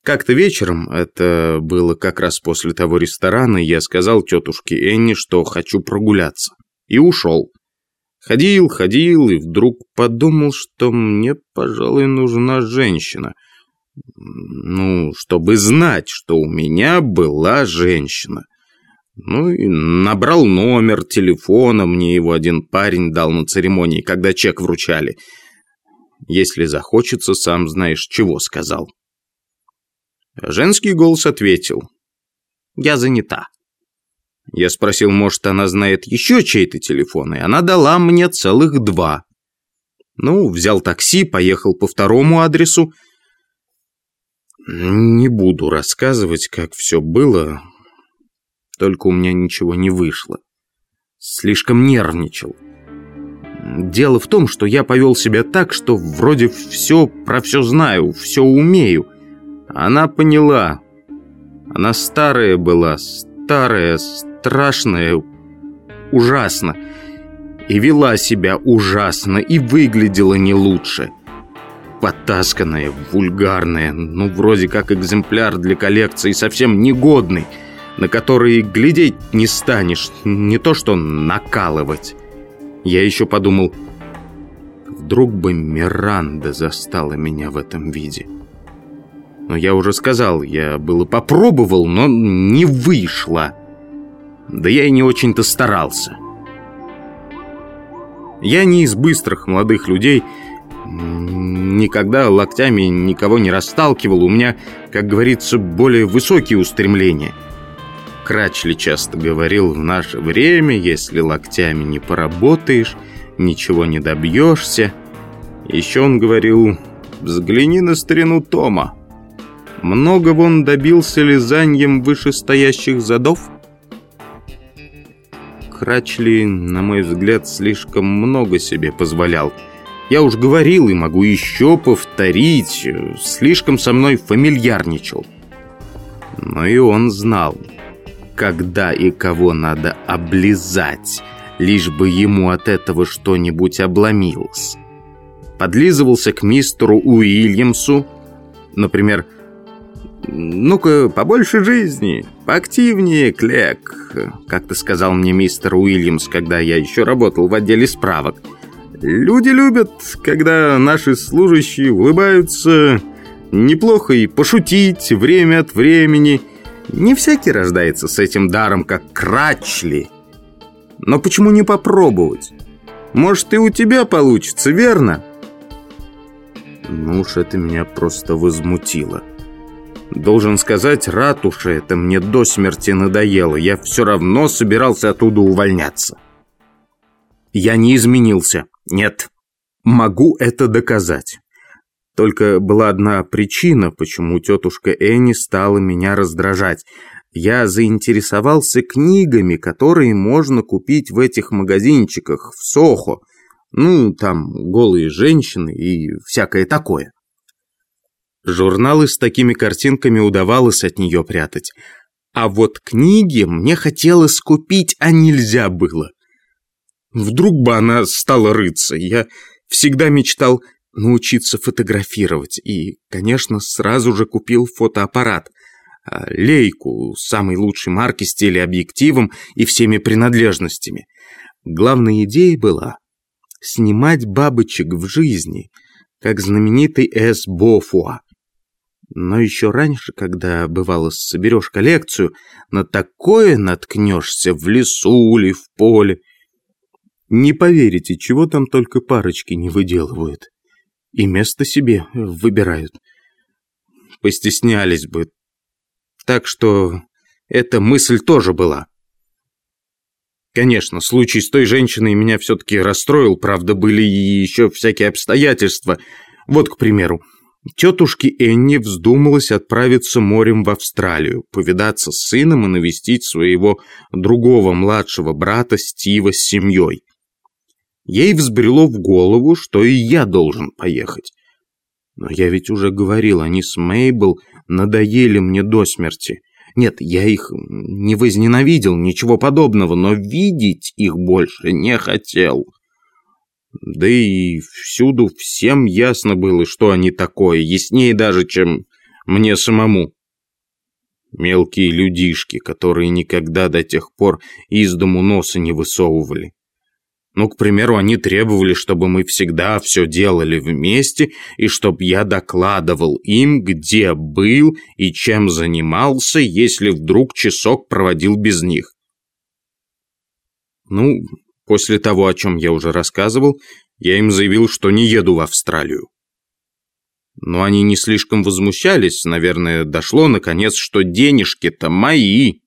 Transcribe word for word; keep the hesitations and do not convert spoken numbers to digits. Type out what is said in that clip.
Как-то вечером, это было как раз после того ресторана, я сказал тетушке Энни, что хочу прогуляться. И ушел. Ходил, ходил, и вдруг подумал, что мне, пожалуй, нужна женщина. Ну, чтобы знать, что у меня была женщина. Ну, и набрал номер телефона, мне его один парень дал на церемонии, когда чек вручали. Если захочется, сам знаешь, чего сказал. Женский голос ответил: «Я занята». Я спросил, может, она знает еще чей-то телефон, и она дала мне целых два. Ну, взял такси, поехал по второму адресу. Не буду рассказывать, как все было, только у меня ничего не вышло. Слишком нервничал. Дело в том, что я повел себя так, что вроде все про все знаю, все умею. Она поняла. Она старая была, старая, страшная, ужасно. И вела себя ужасно, и выглядела не лучше. Потасканная, вульгарная, ну, вроде как экземпляр для коллекции, совсем негодный, на который глядеть не станешь, не то что накалывать. Я еще подумал, вдруг бы Миранда застала меня в этом виде. Но я уже сказал, я было попробовал, но не вышло. Да я и не очень-то старался. Я не из быстрых молодых людей, никогда локтями никого не расталкивал. У меня, как говорится, более высокие устремления. Крачли часто говорил, в наше время, если локтями не поработаешь, ничего не добьешься. Еще он говорил, взгляни на старину Тома. Многого он добился лизаньем вышестоящих задов. Крачли, на мой взгляд, слишком много себе позволял. Я уж говорил и могу еще повторить, слишком со мной фамильярничал. Но и он знал, когда и кого надо облизать, лишь бы ему от этого что-нибудь обломилось. Подлизывался к мистеру Уильямсу, например, «Ну-ка, побольше жизни, поактивнее, Клек», как-то сказал мне мистер Уильямс, когда я еще работал в отделе справок. «Люди любят, когда наши служащие улыбаются, неплохо и пошутить время от времени. Не всякий рождается с этим даром, как Крачли. Но почему не попробовать? Может, и у тебя получится, верно?» Ну уж это меня просто возмутило. Должен сказать, ратуша это мне до смерти надоело. Я все равно собирался оттуда увольняться. Я не изменился. Нет. Могу это доказать. Только была одна причина, почему тетушка Энни стала меня раздражать. Я заинтересовался книгами, которые можно купить в этих магазинчиках в Сохо. Ну, там голые женщины и всякое такое. Журналы с такими картинками удавалось от нее прятать. А вот книги мне хотелось купить, а нельзя было. Вдруг бы она стала рыться. Я всегда мечтал научиться фотографировать. И, конечно, сразу же купил фотоаппарат. Лейку, самой лучшей марки с телеобъективом и всеми принадлежностями. Главная идея была снимать бабочек в жизни, как знаменитый С. Бофуа. Но еще раньше, когда, бывало, соберешь коллекцию, на такое наткнешься в лесу или в поле. Не поверите, чего там только парочки не выделывают. И место себе выбирают. Постеснялись бы. Так что эта мысль тоже была. Конечно, случай с той женщиной меня все-таки расстроил, правда, были и еще всякие обстоятельства. Вот, к примеру, тетушке Энни вздумалось отправиться морем в Австралию, повидаться с сыном и навестить своего другого младшего брата Стива с семьей. Ей взбрело в голову, что и я должен поехать. Но я ведь уже говорил, они с Мейбл надоели мне до смерти. Нет, я их не возненавидел, ничего подобного, но видеть их больше не хотел. Да и всюду всем ясно было, что они такое, яснее даже, чем мне самому. Мелкие людишки, которые никогда до тех пор из дому носа не высовывали. Ну, к примеру, они требовали, чтобы мы всегда все делали вместе, и чтоб я докладывал им, где был и чем занимался, если вдруг часок проводил без них. Ну, после того, о чем я уже рассказывал, я им заявил, что не еду в Австралию. Но они не слишком возмущались, наверное, дошло наконец, что денежки-то мои.